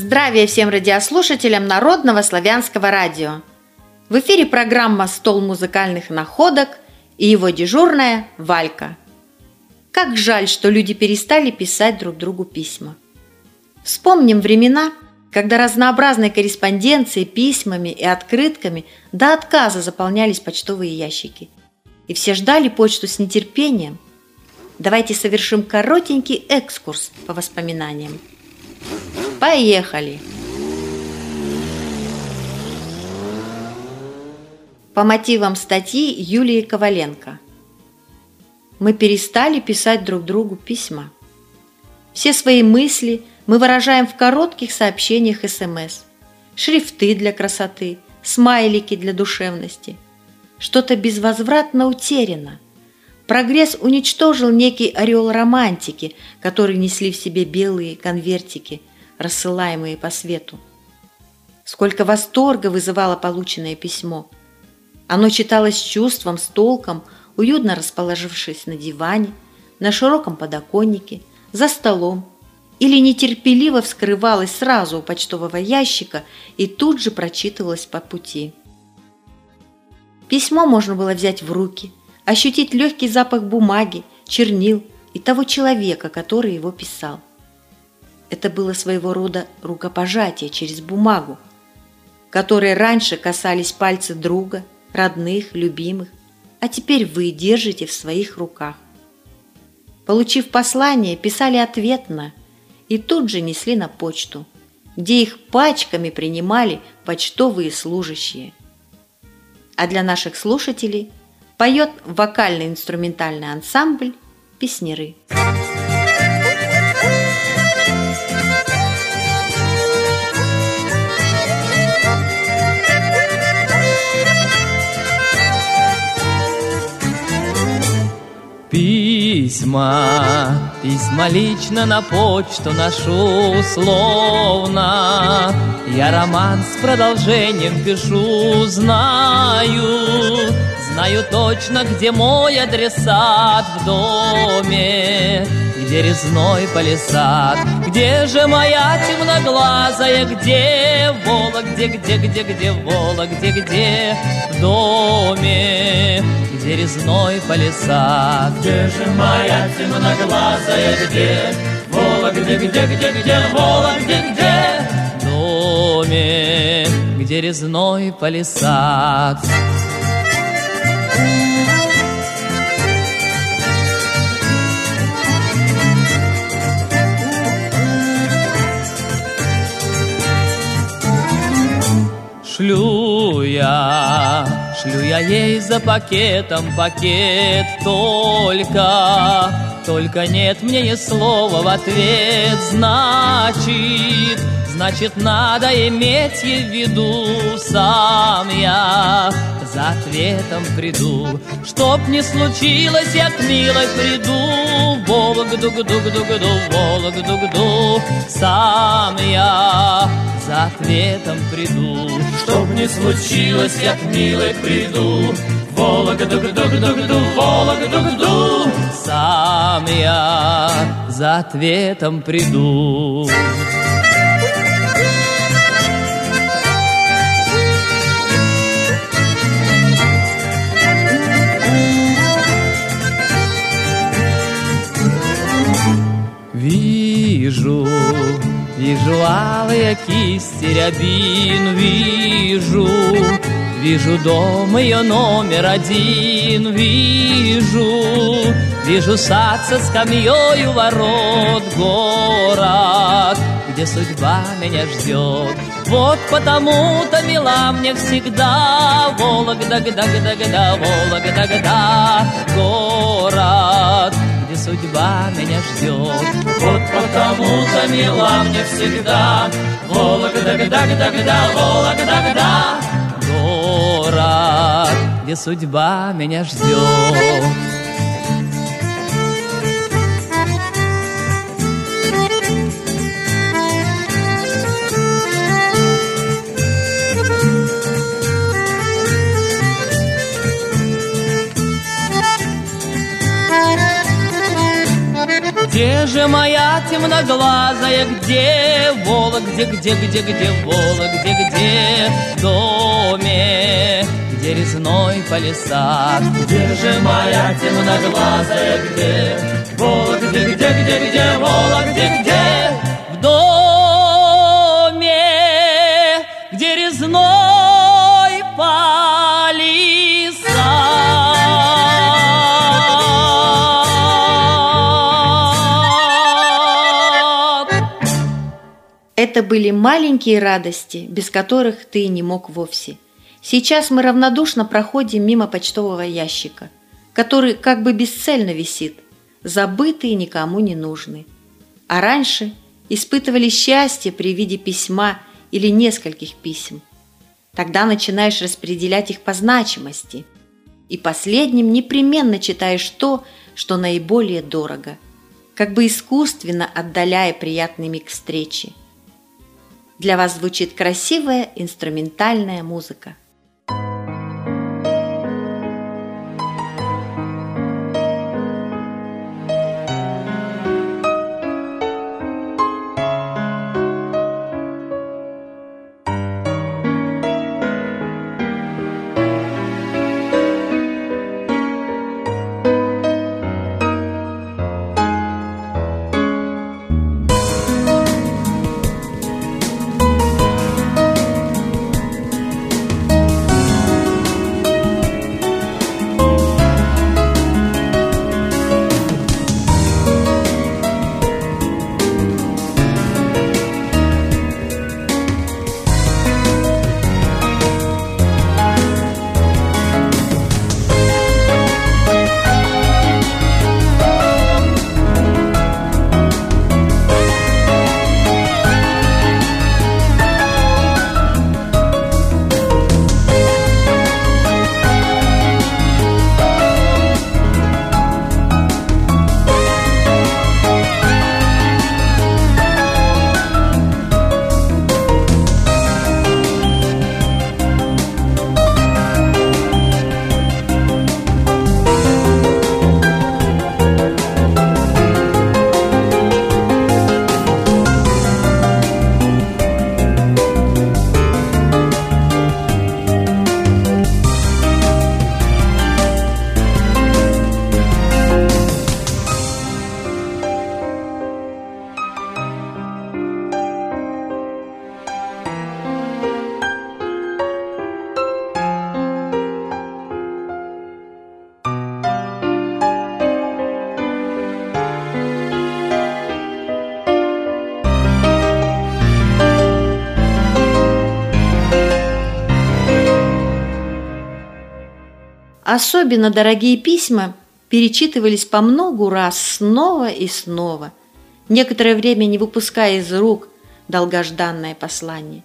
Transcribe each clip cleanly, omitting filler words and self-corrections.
Здравия всем радиослушателям Народного славянского радио. В эфире программа «Стол музыкальных находок» и его дежурная Валька. Как жаль, что люди перестали писать друг другу письма. Вспомним времена, когда разнообразной корреспонденцией, письмами и открытками до отказа заполнялись почтовые ящики. И все ждали почту с нетерпением. Давайте совершим коротенький экскурс по воспоминаниям. Поехали! По мотивам статьи Юлии Коваленко. Мы перестали писать друг другу письма. Все свои мысли мы выражаем в коротких сообщениях СМС, шрифты для красоты, смайлики для душевности. Что-то безвозвратно утеряно. Прогресс уничтожил некий ореол романтики, который несли в себе белые конвертики, рассылаемые по свету. Сколько восторга вызывало полученное письмо. Оно читалось с чувством, с толком, уютно расположившись на диване, на широком подоконнике, за столом, или нетерпеливо вскрывалось сразу у почтового ящика и тут же прочитывалось по пути. Письмо можно было взять в руки, ощутить легкий запах бумаги, чернил и того человека, который его писал. Это было своего рода рукопожатие через бумагу, которые раньше касались пальцы друга, родных, любимых, а теперь вы держите в своих руках. Получив послание, писали ответно и тут же несли на почту, где их пачками принимали почтовые служащие. А для наших слушателей поет вокально-инструментальный ансамбль «Песняры». Письма лично на почту ношу условно. Я роман с продолжением пишу, знаю точно, где мой адресат в доме, где резной палисад, где же моя темноглазая, где Вола, где Вола, где в доме, где резной палисад. Где же моя темноглазая, где Вола, где Вола, где в доме, где резной палисад. Шлю я ей за пакетом пакет, только нет мне ни слова в ответ. Значит, надо иметь ей в виду, сам я за ответом приду. Чтоб не случилось, я к милой приду, Вологду-гду-гду-гду, Вологду-гду, сам я за ответом приду. Чтоб не случилось, я к милой приду, Вологду-гду-гду-гду, Вологду-гду, сам я за ответом приду. Вижу алые кисти рябин, вижу дом ее номер один, вижу сад со скамьей у ворот, город, где судьба меня ждет. Вот потому-то мила мне всегда Вологда-гда-гда-гда, Вологда-гда, город, где судьба меня ждет. Вот потому-то мила мне всегда Вологда-гда-гда-гда, Вологда-гда, город, где судьба меня ждет. Где же моя темноглазая, где Вологде, где Вологде, где в доме, где резной палисад? Где же моя темноглазая, где Вологде, где Вологде, где в доме, где резной палисад? Это были маленькие радости, без которых ты не мог вовсе. Сейчас мы равнодушно проходим мимо почтового ящика, который как бы бесцельно висит, забытый и никому не нужный. А раньше испытывали счастье при виде письма или нескольких писем. Тогда начинаешь распределять их по значимости, и последним непременно читаешь то, что наиболее дорого, как бы искусственно отдаляя приятный миг встречи. Для вас звучит красивая инструментальная музыка. Особенно дорогие письма перечитывались по многу раз снова и снова, некоторое время не выпуская из рук долгожданное послание.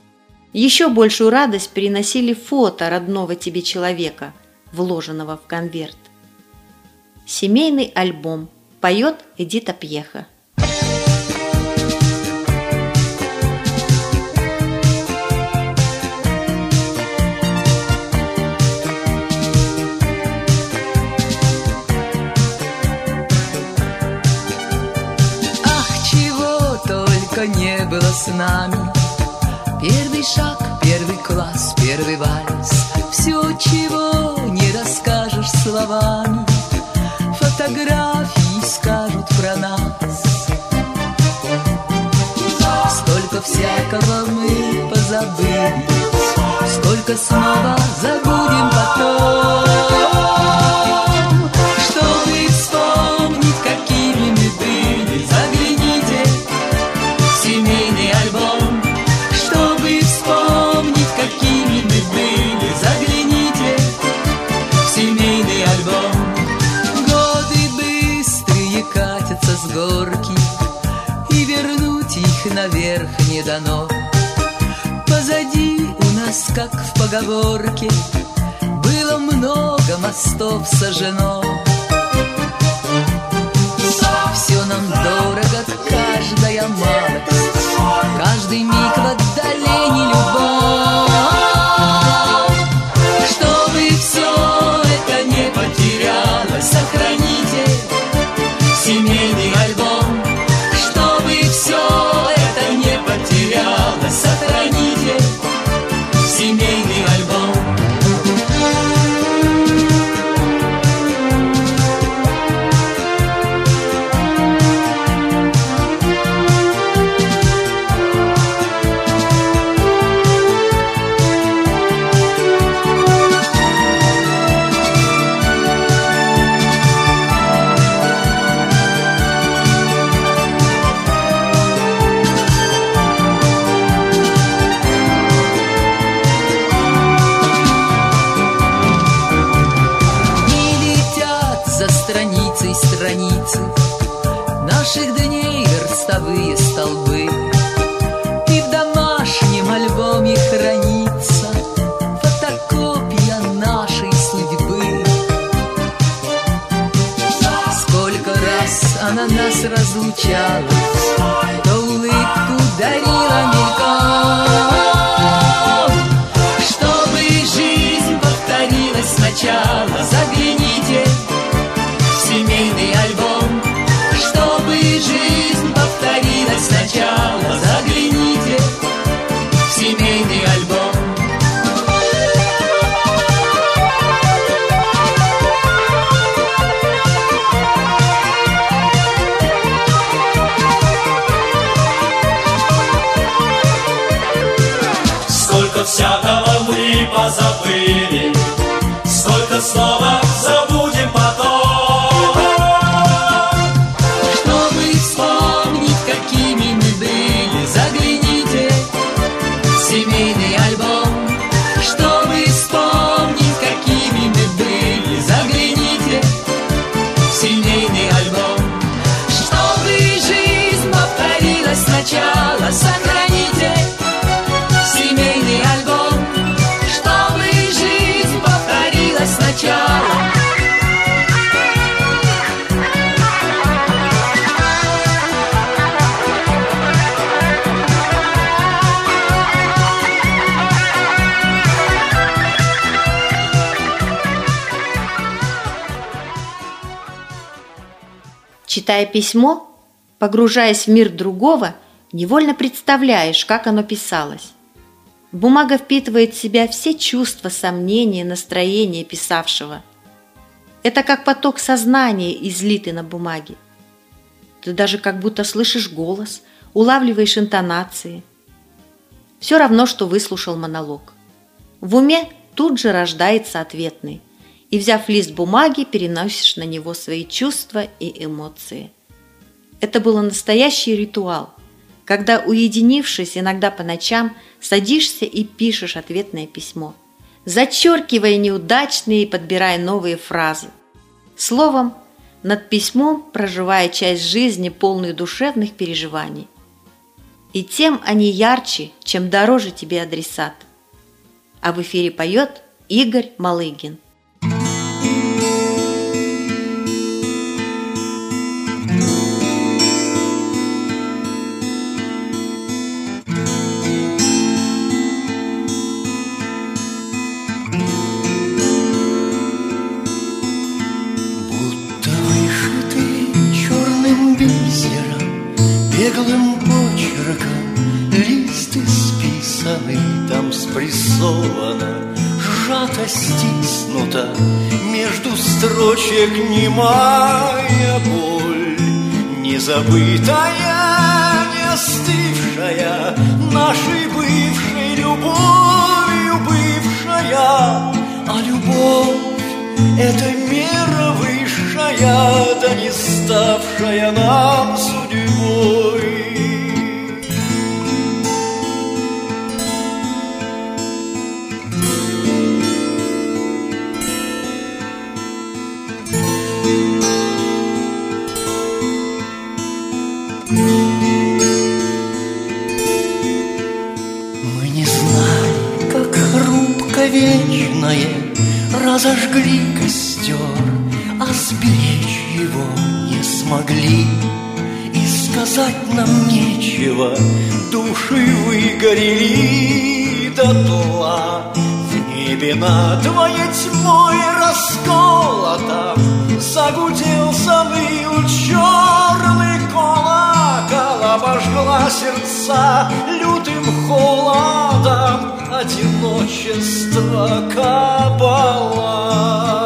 Еще большую радость приносили фото родного тебе человека, вложенного в конверт. Семейный альбом поет Эдита Пьеха. Не было с нами. Первый шаг, первый класс, первый вальс. Все, чего не расскажешь словами, фотографии скажут про нас. Столько всякого мы позабыли, сколько снова забудем потом. Чтобы вспомнить, какими мы были, загляните в семейный альбом. Чтобы вспомнить, какими мы были, загляните в семейный альбом. Годы быстрые катятся с горки, и вернуть их наверх не дано. Позади у нас, как в поговорке, было много мостов сожжено. Все нам дорого, каждая малость, каждый миг в отдалении любовь. Чтобы все это не потерялось, сохраните семейный альбом. нас разлучалась, то улыбку дарила мельком. Чтобы жизнь повторилась сначала, загляните в семейный альбом. Чтобы жизнь повторилась сначала, загляните в семейный альбом. Всякого мы позабыли, сколько снова забудем потом. Чтобы вспомнить, какими мы были, загляните в семейный альбом. Чтобы вспомнить, какими мы были, загляните в семейный альбом. Чтобы жизнь повторилась сначала, сохраните семейный альбом. Чтобы жизнь повторилась сначала. Читая письмо, погружаясь в мир другого, невольно представляешь, как оно писалось. Бумага впитывает в себя все чувства, сомнения, настроения писавшего. Это как поток сознания, излитый на бумаге. Ты даже как будто слышишь голос, улавливаешь интонации. Все равно, что выслушал монолог. В уме тут же рождается ответный, и, взяв лист бумаги, переносишь на него свои чувства и эмоции. Это был настоящий ритуал, когда, уединившись иногда по ночам, садишься и пишешь ответное письмо, зачеркивая неудачные и подбирая новые фразы. Словом, над письмом проживая часть жизни, полную душевных переживаний. И тем они ярче, чем дороже тебе адресат. А в эфире поет Игорь Малыгин. Беглым почерком лист исписанный, там спрессовано, сжато, стиснуто, между строчек немая боль, незабытая, не остывшая, нашей бывшей любовью бывшая. А любовь — это мера высшая, да не ставшая нам судьбой. Мы не знали, как хрупко вечное разожгли костер, а сберечь его не смогли. И сказать нам нечего, души выгорели дотла. В небе надвое тьмой расколото загудел, заныл черный колокол, обожгла сердца лютым холодом одиночество кабала.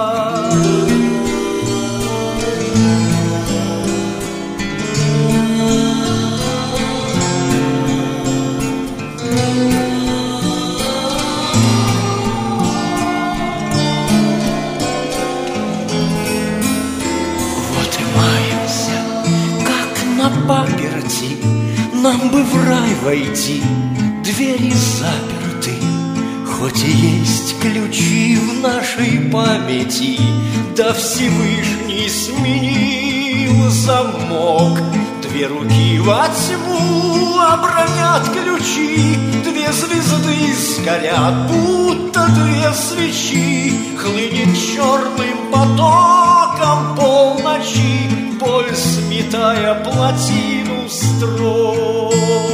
Паперти, нам бы в рай войти, двери заперты, хоть и есть ключи в нашей памяти, да Всевышний сменил замок. Две руки во тьму обронят ключи, две звезды сгорят, будто две свечи, хлынет черным потоком полночи, боль сметает читая плотину строк.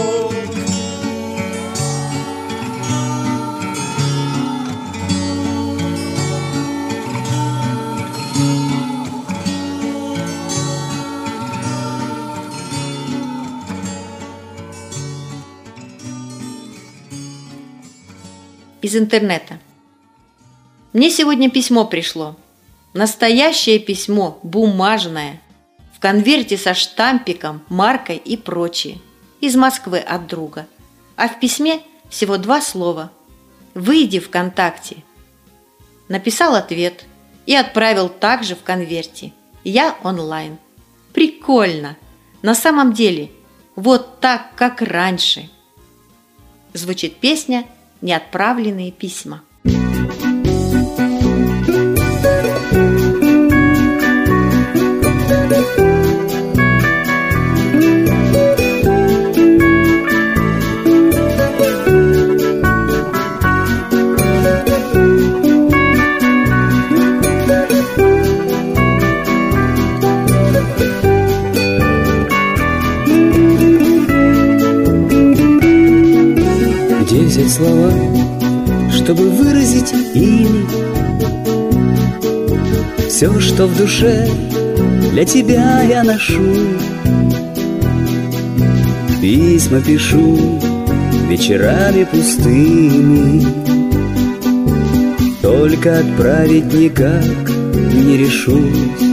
Из интернета. Мне сегодня письмо пришло. Настоящее письмо, бумажное, в конверте со штампиком, маркой и прочее. Из Москвы от друга. А в письме всего 2 слова. «Выйди ВКонтакте». Написал ответ и отправил также в конверте. Я онлайн. Прикольно. На самом деле, вот так, как раньше. Звучит песня «Неотправленные письма». Где взять слова, чтобы выразить ими все, что в душе для тебя я ношу? Письма пишу вечерами пустыми, только отправить никак не решусь.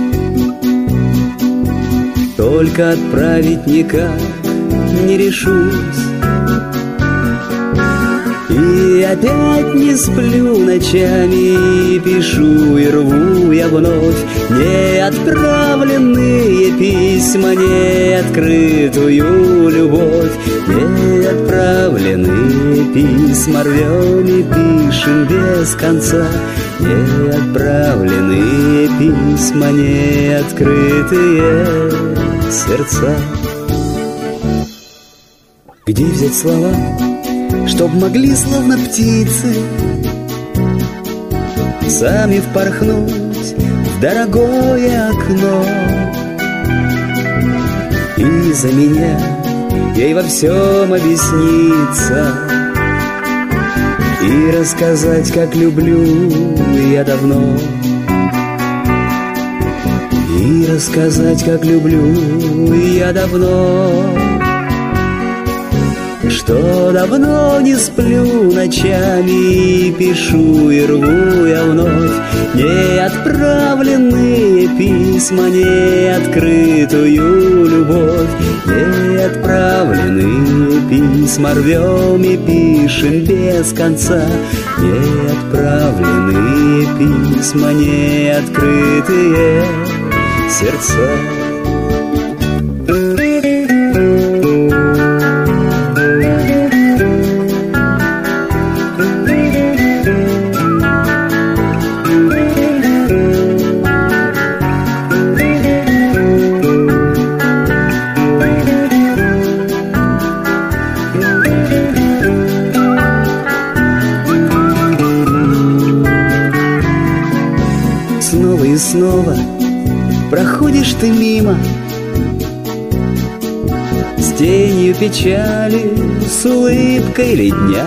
Только отправить никак не решусь. И опять не сплю ночами, и пишу и рву я вновь неотправленные письма, неоткрытую любовь. Неотправленные письма рвем и пишем без конца. Неотправленные письма, неоткрытые сердца. Где взять слова, чтоб могли, словно птицы, сами впорхнуть в дорогое окно? И за меня ей во всем объясниться и рассказать, как люблю я давно. И рассказать, как люблю я давно. Что давно не сплю ночами, и пишу и рву я вновь неотправленные письма, неоткрытую любовь. Неотправленные письма рвем и пишем без конца. Неотправленные письма, неоткрытые сердца. Снова и снова проходишь ты мимо, с тенью печали, с улыбкой ли дня.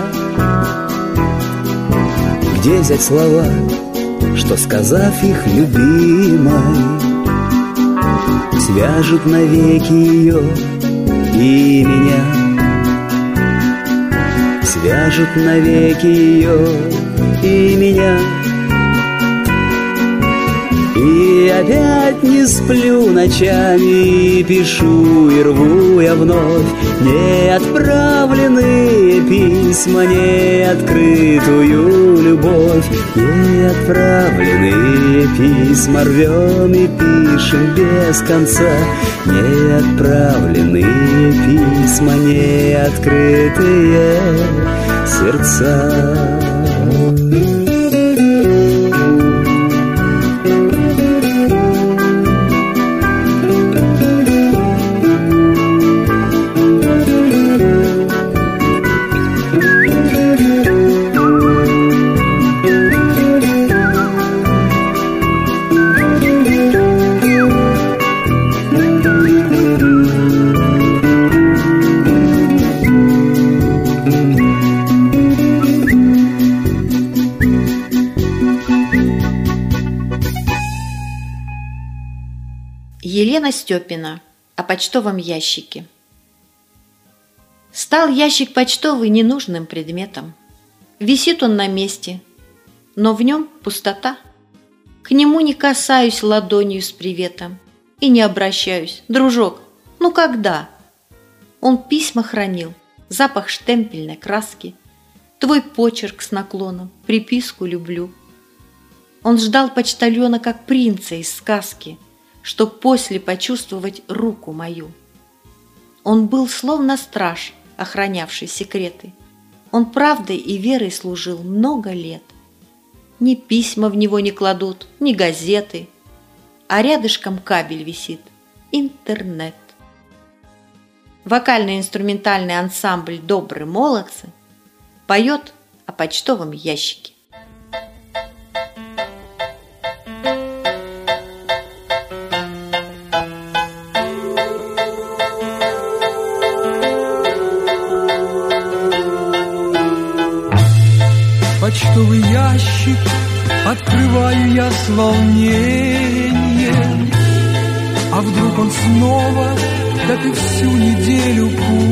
Где взять слова, что, сказав их любимой, свяжут навеки ее и меня? Свяжут навеки ее и меня. И опять не сплю ночами, и пишу и рву я вновь неотправленные письма, неоткрытую любовь. Неотправленные письма рвем и пишем без конца. Неотправленные письма, неоткрытые сердца. Елена Степина о почтовом ящике. Стал ящик почтовый ненужным предметом. Висит он на месте, но в нем пустота. К нему не касаюсь ладонью с приветом и не обращаюсь. Дружок, ну когда? Он письма хранил, запах штемпельной краски, твой почерк с наклоном, приписку люблю. Он ждал почтальона, как принца из сказки, чтоб после почувствовать руку мою. Он был словно страж, охранявший секреты. Он правдой и верой служил много лет. Ни письма в него не кладут, ни газеты, а рядышком кабель висит — интернет. Вокально-инструментальный ансамбль «Добрые молодцы» поет о почтовом ящике. Почтовый ящик открываю я с волнением, а вдруг он снова, как и всю неделю,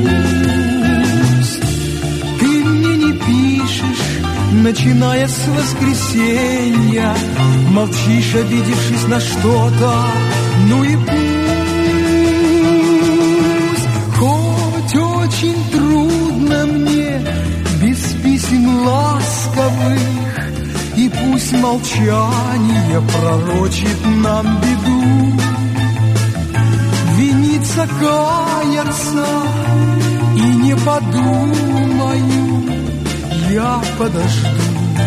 пуст. Ты мне не пишешь, начиная с воскресенья, молчишь, обидевшись на что-то, ну и пусть. Хоть очень трудно мне без писем ласковых, и пусть молчание пророчит нам беду. Виниться, каяться и не подумаю, я подожду,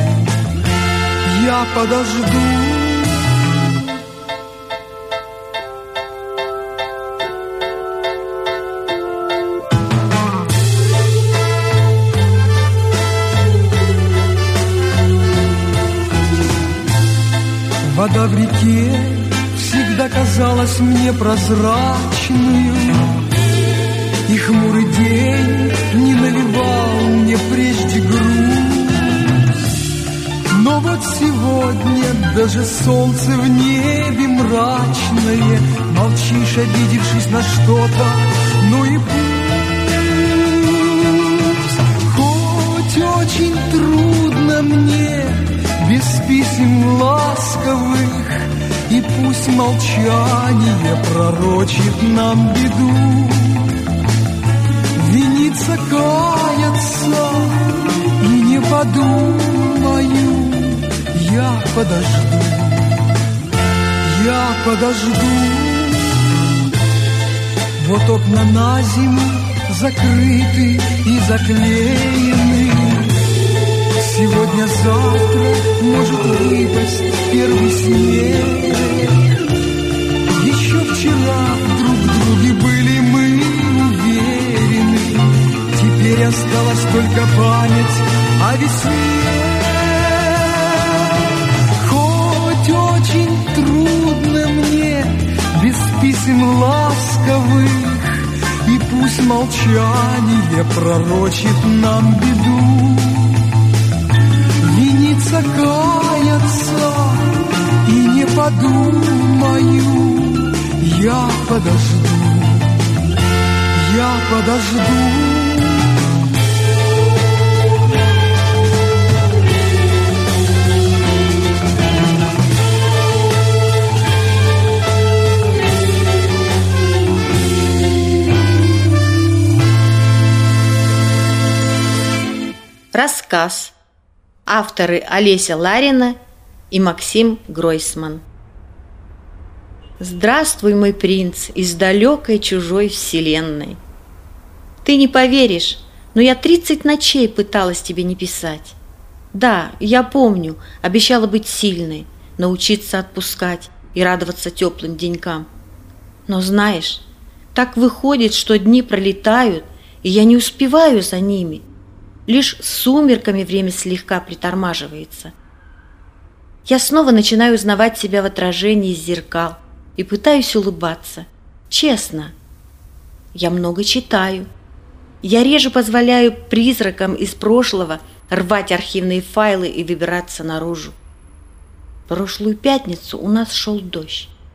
я подожду. Вода в реке всегда казалась мне прозрачную, и хмурый день не навевал мне прежде грусть. Но вот сегодня даже солнце в небе мрачное, молчишь, обидевшись на что-то, ну и пусть. Хоть очень трудно мне без писем ласковых, и пусть молчание пророчит нам беду. Виниться, каяться и не подумаю, я подожду, я подожду. Вот окна на зиму закрыты и заклеены, сегодня-завтра может выпасть первый снег. Еще вчера друг в друге были мы уверены, теперь осталась только память о весне. Хоть очень трудно мне без писем ласковых, и пусть молчание пророчит нам беду. Виниться, каяться и не подумаю, я подожду, я подожду. Рассказ. Авторы Олеся Ларина и Максим Гройсман. Здравствуй, мой принц из далекой чужой вселенной. Ты не поверишь, но я 30 ночей пыталась тебе не писать. Да, я помню, обещала быть сильной, научиться отпускать и радоваться теплым денькам. Но знаешь, так выходит, что дни пролетают, и я не успеваю за ними. Лишь с сумерками время слегка притормаживается. Я снова начинаю узнавать себя в отражении из зеркал и пытаюсь улыбаться. Честно. Я много читаю. Я реже позволяю призракам из прошлого рвать архивные файлы и выбираться наружу. Прошлую пятницу у нас шел дождь.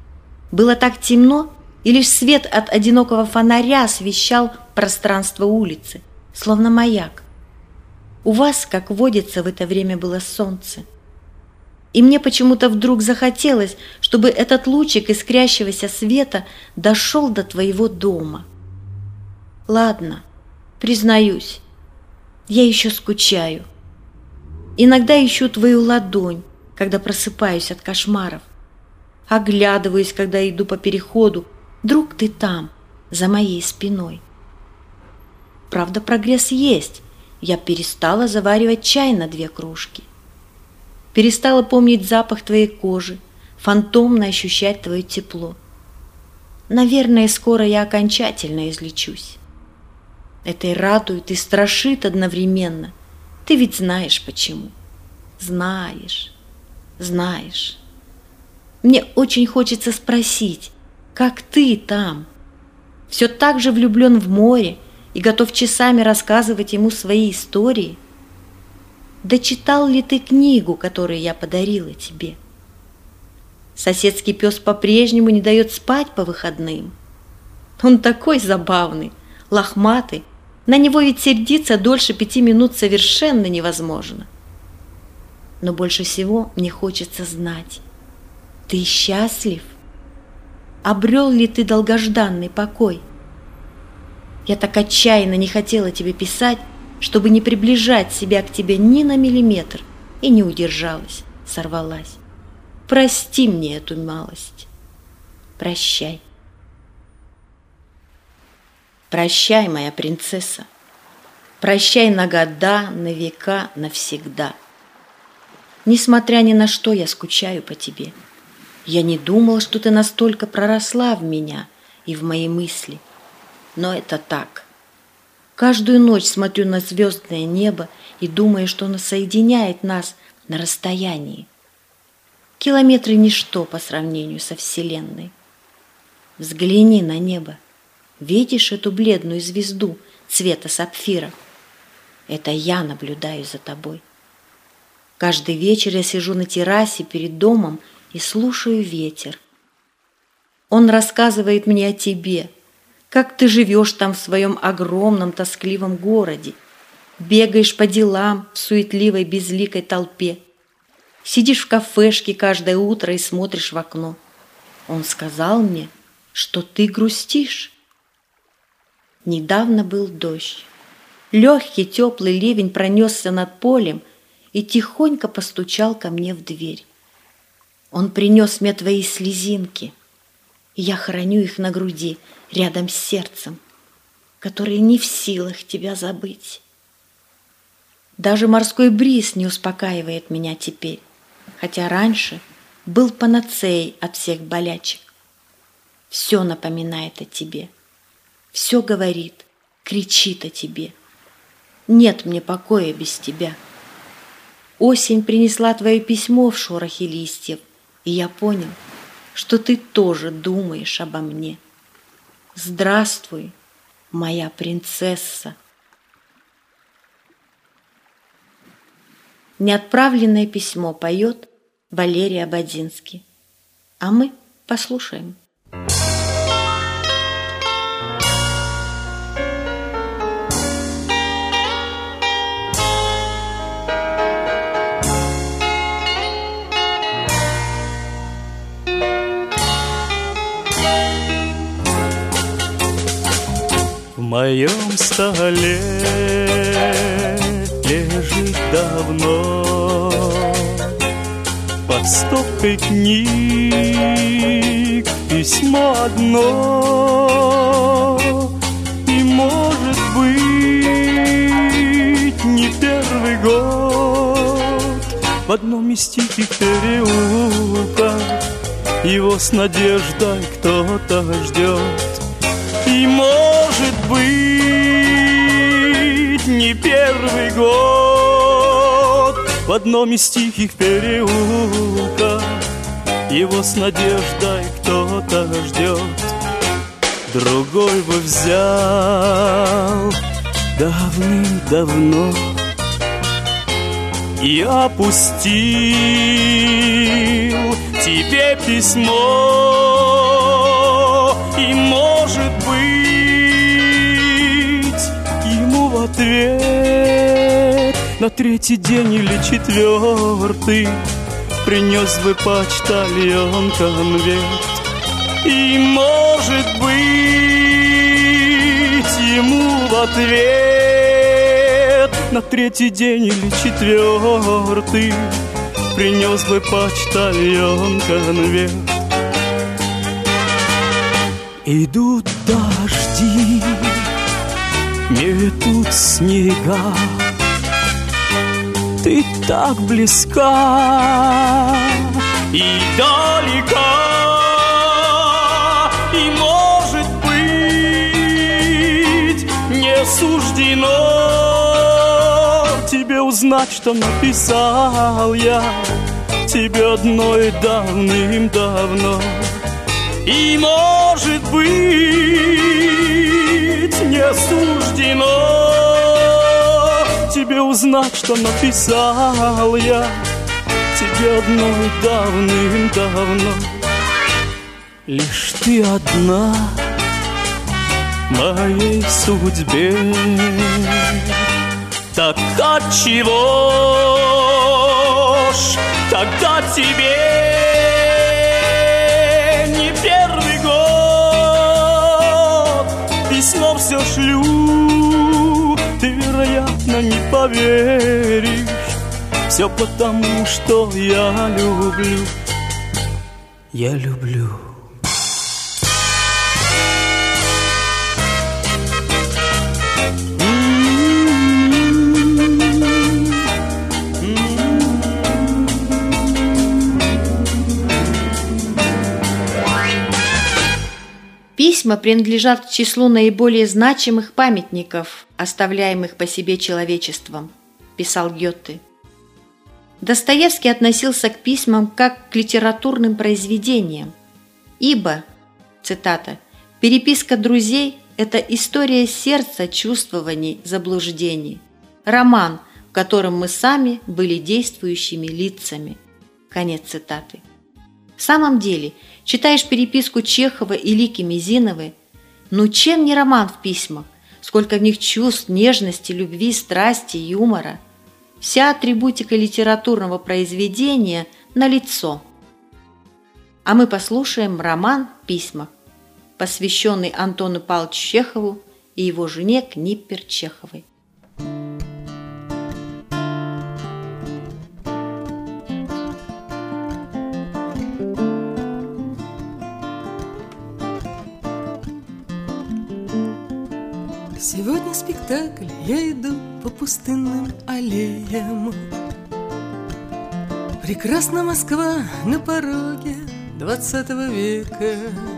Было так темно, и лишь свет от одинокого фонаря освещал пространство улицы, словно маяк. У вас, как водится, в это время было солнце. И мне почему-то вдруг захотелось, чтобы этот лучик искрящегося света дошел до твоего дома. Ладно, признаюсь, я еще скучаю. Иногда ищу твою ладонь, когда просыпаюсь от кошмаров. Оглядываюсь, когда иду по переходу. Вдруг ты там, за моей спиной. Правда, прогресс есть. Я перестала заваривать чай на 2 кружки. Перестала помнить запах твоей кожи, фантомно ощущать твое тепло. Наверное, скоро я окончательно излечусь. Это и радует, и страшит одновременно. Ты ведь знаешь почему. Знаешь. Мне очень хочется спросить, как ты там? Все так же влюблен в море и готов часами рассказывать ему свои истории? Дочитал ли ты книгу, которую я подарила тебе? Соседский пес по-прежнему не дает спать по выходным. Он такой забавный, лохматый. На него ведь сердиться дольше 5 минут совершенно невозможно. Но больше всего мне хочется знать, ты счастлив? Обрел ли ты долгожданный покой? Я так отчаянно не хотела тебе писать, чтобы не приближать себя к тебе ни на миллиметр, и не удержалась, сорвалась. Прости мне эту малость. Прощай. Прощай, моя принцесса. Прощай на года, на века, навсегда. Несмотря ни на что, я скучаю по тебе. Я не думала, что ты настолько проросла в меня и в мои мысли. Но это так. Каждую ночь смотрю на звездное небо и думаю, что оно соединяет нас на расстоянии. Километры – ничто по сравнению со Вселенной. Взгляни на небо. Видишь эту бледную звезду цвета сапфира? Это я наблюдаю за тобой. Каждый вечер я сижу на террасе перед домом и слушаю ветер. Он рассказывает мне о тебе, как ты живешь там в своем огромном тоскливом городе, бегаешь по делам в суетливой безликой толпе, сидишь в кафешке каждое утро и смотришь в окно. Он сказал мне, что ты грустишь. Недавно был дождь. Легкий теплый ливень пронесся над полем и тихонько постучал ко мне в дверь. Он принес мне твои слезинки, и я храню их на груди, рядом с сердцем, которое не в силах тебя забыть. Даже морской бриз не успокаивает меня теперь, хотя раньше был панацеей от всех болячек. Все напоминает о тебе, все говорит, кричит о тебе. Нет мне покоя без тебя. Осень принесла твое письмо в шорохе листьев, и я понял, что ты тоже думаешь обо мне. Здравствуй, моя принцесса. Неотправленное письмо поет Валерий Ободзинский. А мы послушаем. В моем столе лежит давно под стопкой книг письмо одно. И, может быть, не первый год в одном из тихих переулков его с надеждой кто-то ждет. И, может быть, не первый год в одном из тихих переулков его с надеждой кто-то ждет. Другой бы взял давным-давно и опустил тебе письмо. И может быть, ему в ответ на третий день или четвертый принес бы почтальон конверт. И может быть, ему в ответ на третий день или четвертый принес бы почтальон конверт. Идут дожди, метут снега, ты так близка и далека. И может быть, не суждено тебе узнать, что написал я тебе одной давным-давно. И может быть, не суждено тебе узнать, что написал я тебе одной давным-давно. Лишь ты одна в моей судьбе. Так отчего ж тогда тебе не первый год письмо все шлю? Ты, вероятно, не поверишь. Все потому, что я люблю. Я люблю. Письма принадлежат к числу наиболее значимых памятников, оставляемых по себе человечеством, писал Гёте. Достоевский относился к письмам как к литературным произведениям, ибо, цитата, «переписка друзей – это история сердца, чувствований, заблуждений, роман, в котором мы сами были действующими лицами». Конец цитаты. В самом деле, читаешь переписку Чехова и Лики Мизиновой, ну чем не роман в письмах, сколько в них чувств, нежности, любви, страсти, юмора. Вся атрибутика литературного произведения налицо. А мы послушаем роман в письмах, посвященный Антону Павловичу Чехову и его жене Книппер Чеховой. Сегодня спектакль, я иду по пустынным аллеям. Прекрасна Москва на пороге 20 века.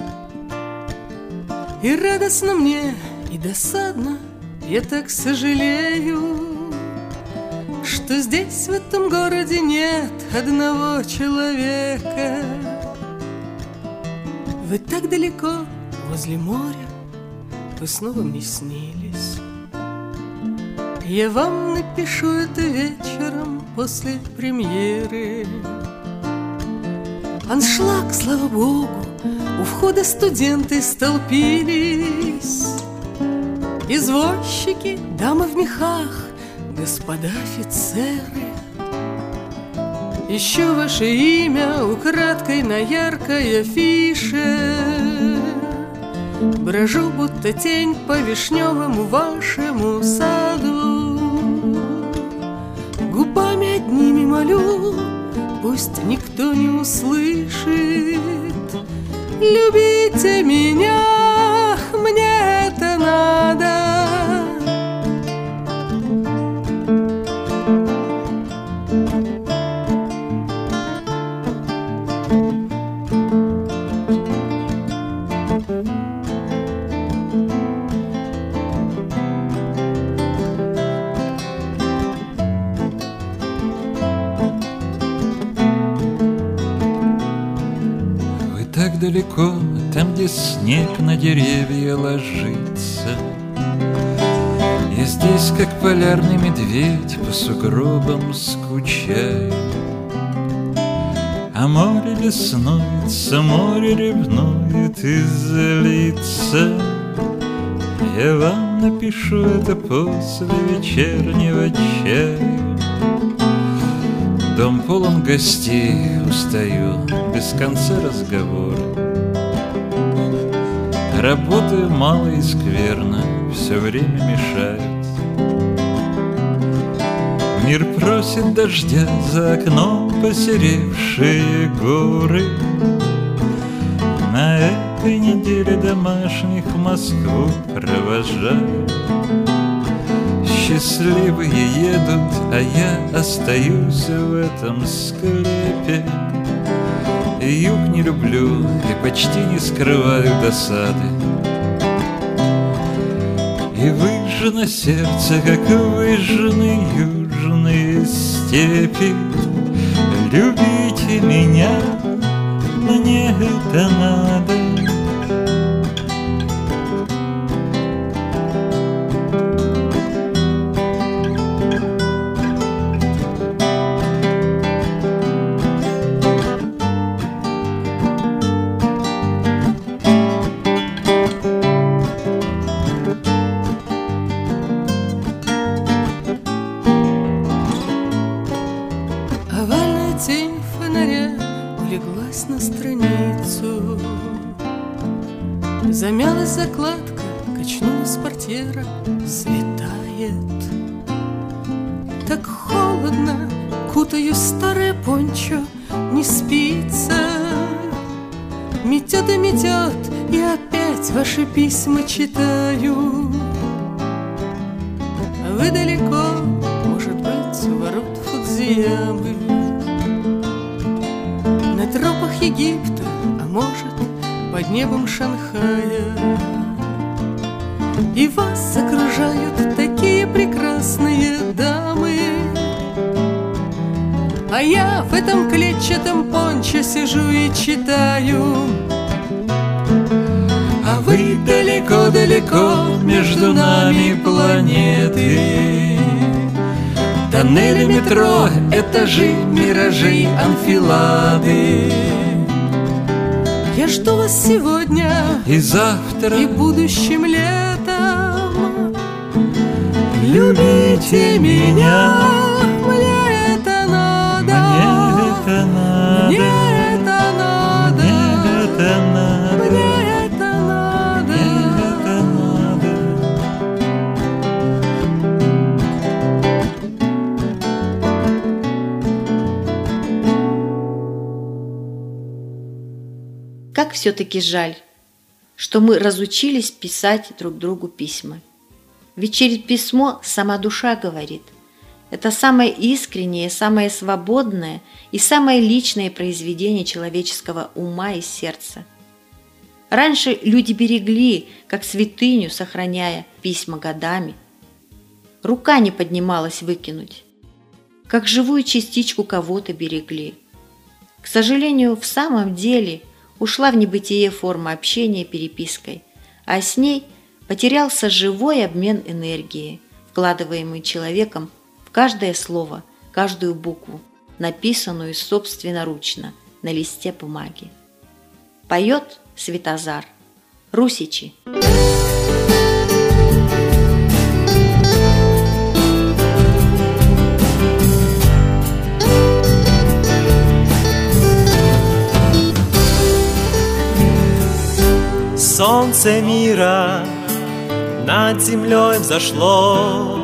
И радостно мне, и досадно, я так сожалею, что здесь, в этом городе, нет одного человека. Вы так далеко, возле моря, вы снова мне снились. Я вам напишу это вечером после премьеры. Аншлаг, слава богу, у входа студенты столпились. Извозчики, дамы в мехах, господа офицеры. Ищу ваше имя украдкой на яркой афише. Брожу, будто тень по вишневому вашему саду. Губами одними молю, пусть никто не услышит. Любите меня, мне это надо. Далеко, там, где снег на деревья ложится. Я здесь, как полярный медведь, по сугробам скучаю. А А море беснуется, море ревнует и злится. Я вам напишу это после вечернего чая. Дом полон гостей, устаю, без конца разговора. Работаю мало и скверно, все время мешает. Мир просит дождя, за окном посеревшие горы. На этой неделе домашних в Москву провожаю. Счастливые едут, а я остаюсь в этом склепе. Юг не люблю и почти не скрываю досады. И выжжено сердце, как выжжены южные степи. Любите меня, мне это надо. Замялась закладка, качнулась портьера, светает. Так холодно, кутаю старое пончо, не спится. Метет и метет, и опять ваши письма читаю. А вы далеко, может быть, у ворот Фудзиямы, на тропах Египта, а может, под небом Шанхая. И вас окружают такие прекрасные дамы, а я в этом клетчатом пончо сижу и читаю. А вы далеко-далеко, между нами планеты. Тоннели метро, этажи, миражи, анфилады. Я жду вас сегодня и завтра, и будущим летом. Любите меня, мне это надо, мне это надо, мне это надо, мне это надо, мне это надо, мне это надо. Как все-таки жаль, что мы разучились писать друг другу письма. Ведь через письмо сама душа говорит. Это самое искреннее, самое свободное и самое личное произведение человеческого ума и сердца. Раньше люди берегли, как святыню, сохраняя письма годами. Рука не поднималась выкинуть. Как живую частичку кого-то берегли. К сожалению, в самом деле ушла в небытие форма общения перепиской, а с ней потерялся живой обмен энергией, вкладываемый человеком в каждое слово, каждую букву, написанную собственноручно на листе бумаги. Поет Светозар. Русичи. Солнце мира над землей взошло,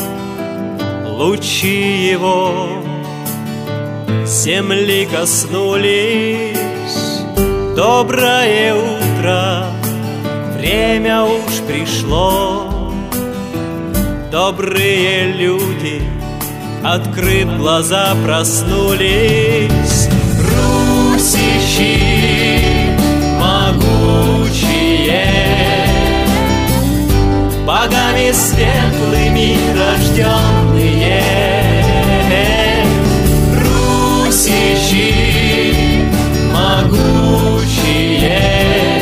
лучи его земли коснулись. Доброе утро, время уж пришло. Добрые люди, открыв глаза, проснулись. Русичи могучие, богами светлыми рожденные. Русичи могучие,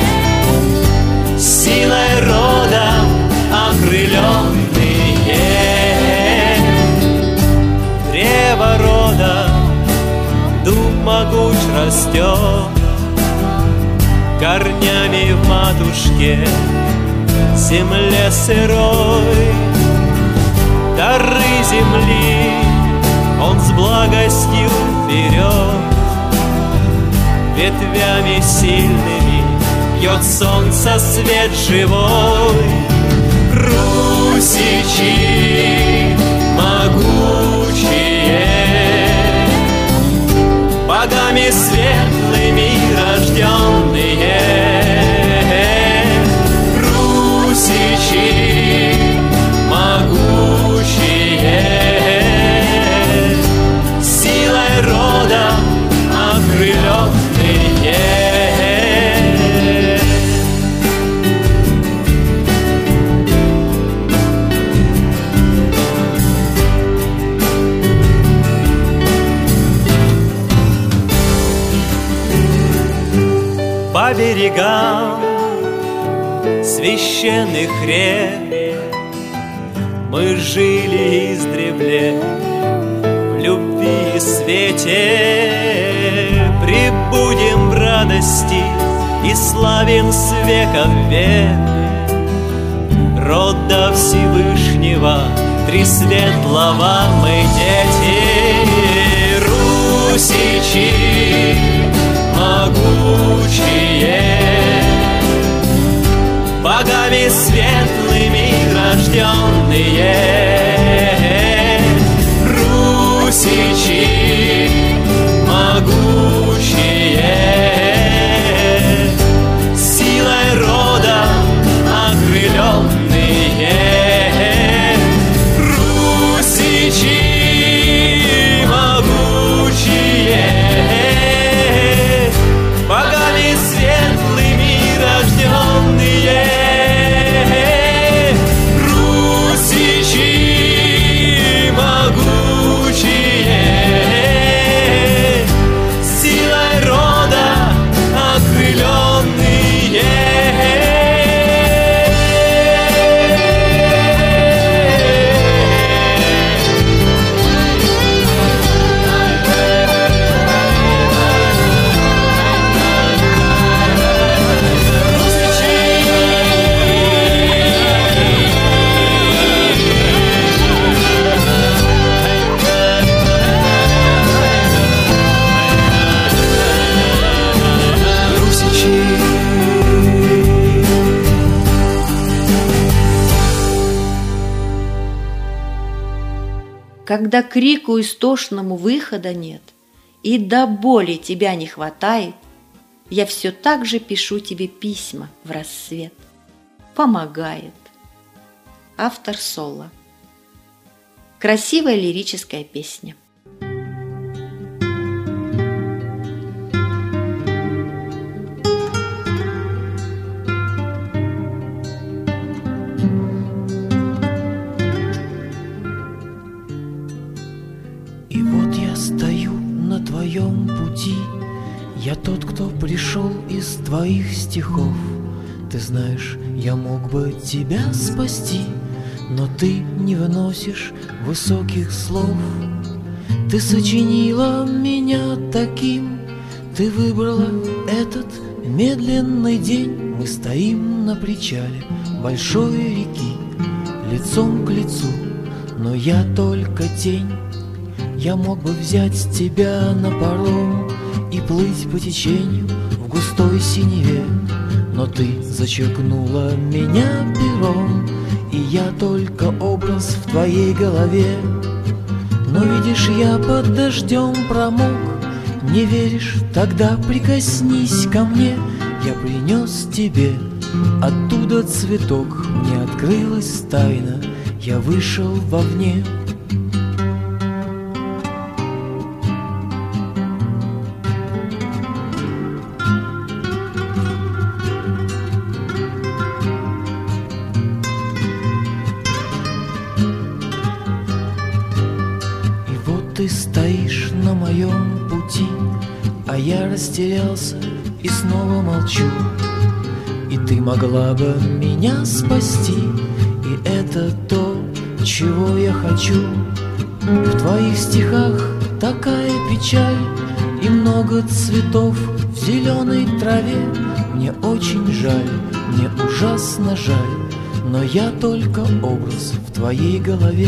силой рода окрыленные. Древо рода, дух могуч растет, корнями в матушке земле сырой. Дары земли он с благостью берет, ветвями сильными бьет солнце свет живой. Русичи могучие, богами светлыми рожденные, русичи могучие, силой рода окрыленные. По берегам священных рек мы жили издревле в любви и свете. Пребудем в радости и славен с века в век рода Всевышнего, три светлого мы дети. Русичи могучие, богами светлыми рожденные, русичи могучие, силой рода окрыленные, русичи могучие, богами светлыми рожденные, русичи могучие, силой рода окрыленные. Когда крику истошному выхода нет и до боли тебя не хватает, я все так же пишу тебе письма в рассвет. Помогает. Автор соло. Красивая лирическая песня. Пути. Я тот, кто пришел из твоих стихов. Ты знаешь, я мог бы тебя спасти, но ты не выносишь высоких слов. Ты сочинила меня таким, ты выбрала этот медленный день. Мы стоим на причале большой реки, лицом к лицу, но я только тень. Я мог бы взять тебя на паром и плыть по течению в густой синеве, но ты зачеркнула меня пером, и я только образ в твоей голове. Но видишь, я под дождем промок. Не веришь? Тогда прикоснись ко мне. Я принес тебе оттуда цветок. Мне открылась тайна, я вышел вовне. Ты стоишь на моем пути, а я растерялся и снова молчу. И ты могла бы меня спасти, и это то, чего я хочу. В твоих стихах такая печаль, и много цветов в зеленой траве. Мне очень жаль, мне ужасно жаль, но я только образ в твоей голове.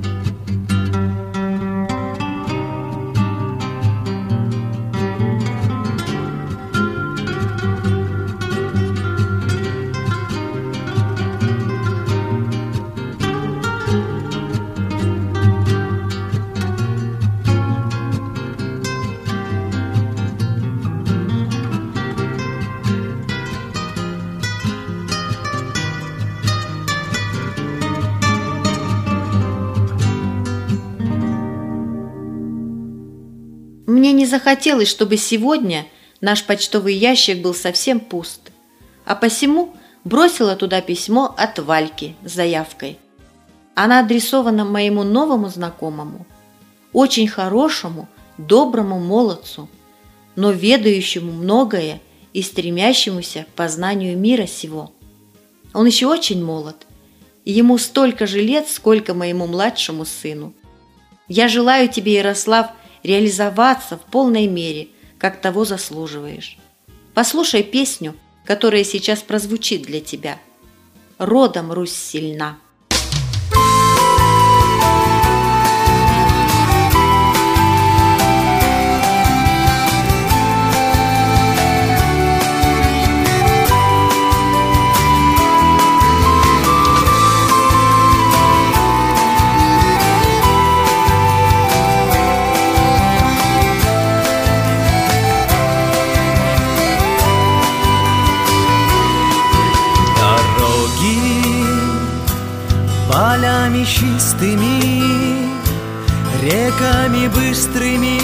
Мне не захотелось, чтобы сегодня наш почтовый ящик был совсем пуст, а посему бросила туда письмо от Вальки с заявкой. Она адресована моему новому знакомому, очень хорошему, доброму молодцу, но ведающему многое и стремящемуся к познанию мира сего. Он еще очень молод, и ему столько же лет, сколько моему младшему сыну. Я желаю тебе, Ярослав, реализоваться в полной мере, как того заслуживаешь. Послушай песню, которая сейчас прозвучит для тебя. «Родом Русь сильна». Полями чистыми, реками быстрыми,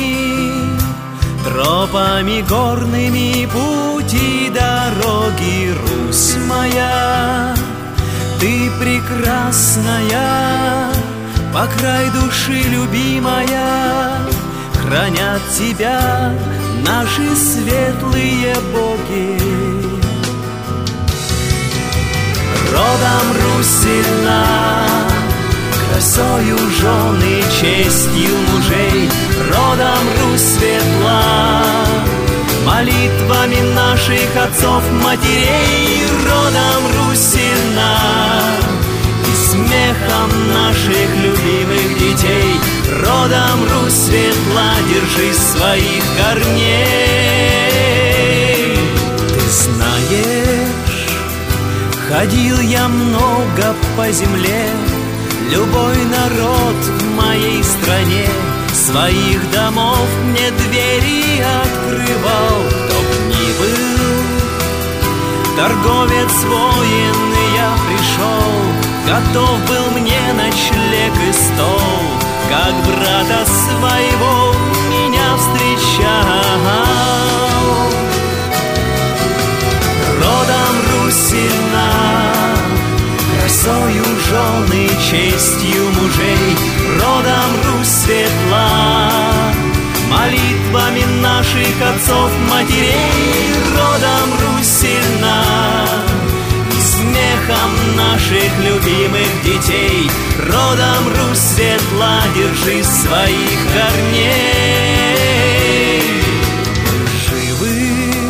тропами горными, пути дороги, Русь моя, ты прекрасная, по край души любимая, хранят тебя наши светлые боги. Родом Русь сильна, красою жен и честью мужей. Родом Русь светла, молитвами наших отцов, матерей. Родом Русь сильна, и смехом наших любимых детей. Родом Русь светла, держись своих корней. Ты знаешь, ходил я много по земле, любой народ в моей стране своих домов мне двери открывал. Кто б ни был, торговец, воин, я пришел, готов был мне ночлег и стол, как брата своего меня встречал. Родом Русь сильна, красою жен и честью мужей. Родом Русь светла, молитвами наших отцов, матерей. Родом Русь сильна, и смехом наших любимых детей. Родом Русь светла, держись своих корней. Живы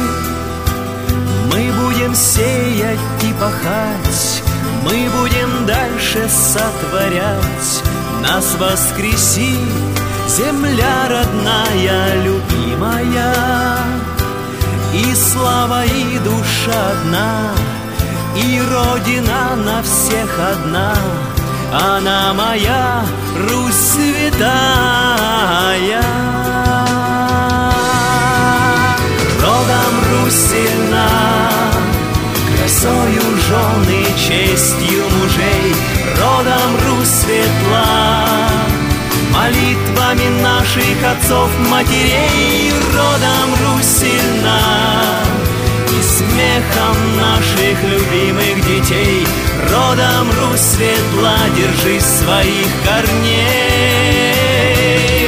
мы будем сеять и пахать, мы будем дальше сотворять. Нас воскреси, земля родная, любимая, и слава, и душа одна, и Родина на всех одна. Она моя, Русь святая. Родом Русь сильна, красою жен и честью мужей. Родом Русь светла, молитвами наших отцов, матерей. Родом Русь сильна, и смехом наших любимых детей. Родом Русь светла, держись своих корней.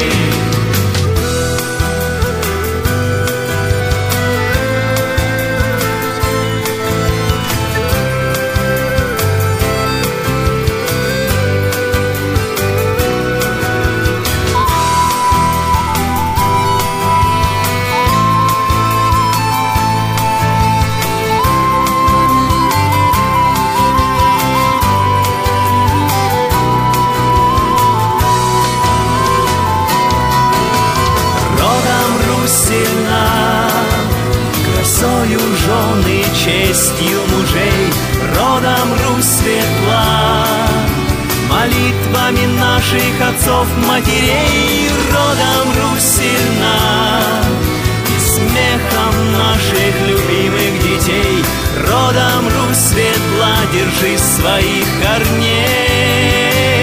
красою жены, честью мужей, родом Русь светла. Молитвами наших отцов, матерей, родом Русь сильна. И смехом наших любимых детей, родом Русь светла, держись своих корней.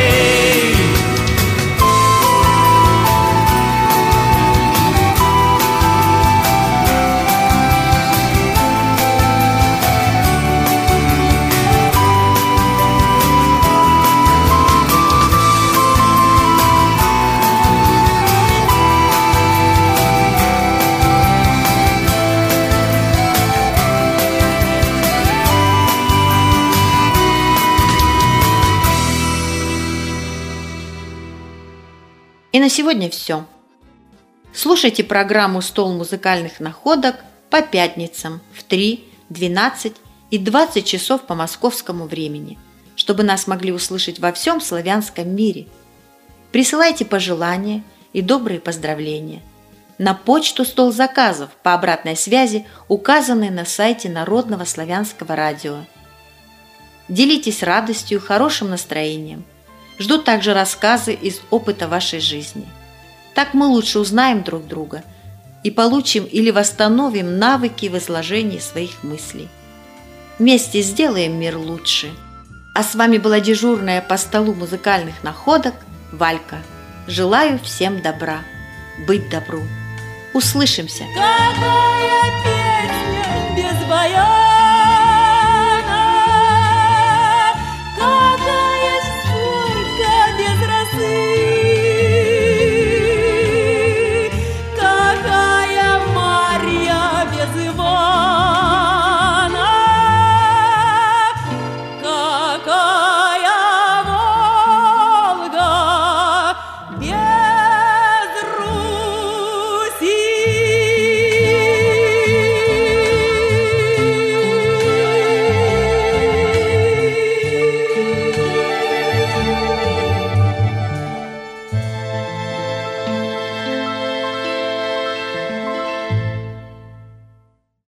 И на сегодня все. Слушайте программу «Стол музыкальных находок» по пятницам в 3, 12 и 20 часов по московскому времени, чтобы нас могли услышать во всем славянском мире. Присылайте пожелания и добрые поздравления на почту «Стол заказов» по обратной связи, указанной на сайте Народного славянского радио. Делитесь радостью и хорошим настроением. Жду также рассказы из опыта вашей жизни. Так мы лучше узнаем друг друга и получим или восстановим навыки в изложении своих мыслей. Вместе сделаем мир лучше. А с вами была дежурная по столу музыкальных находок Валька. Желаю всем добра. Быть добру. Услышимся!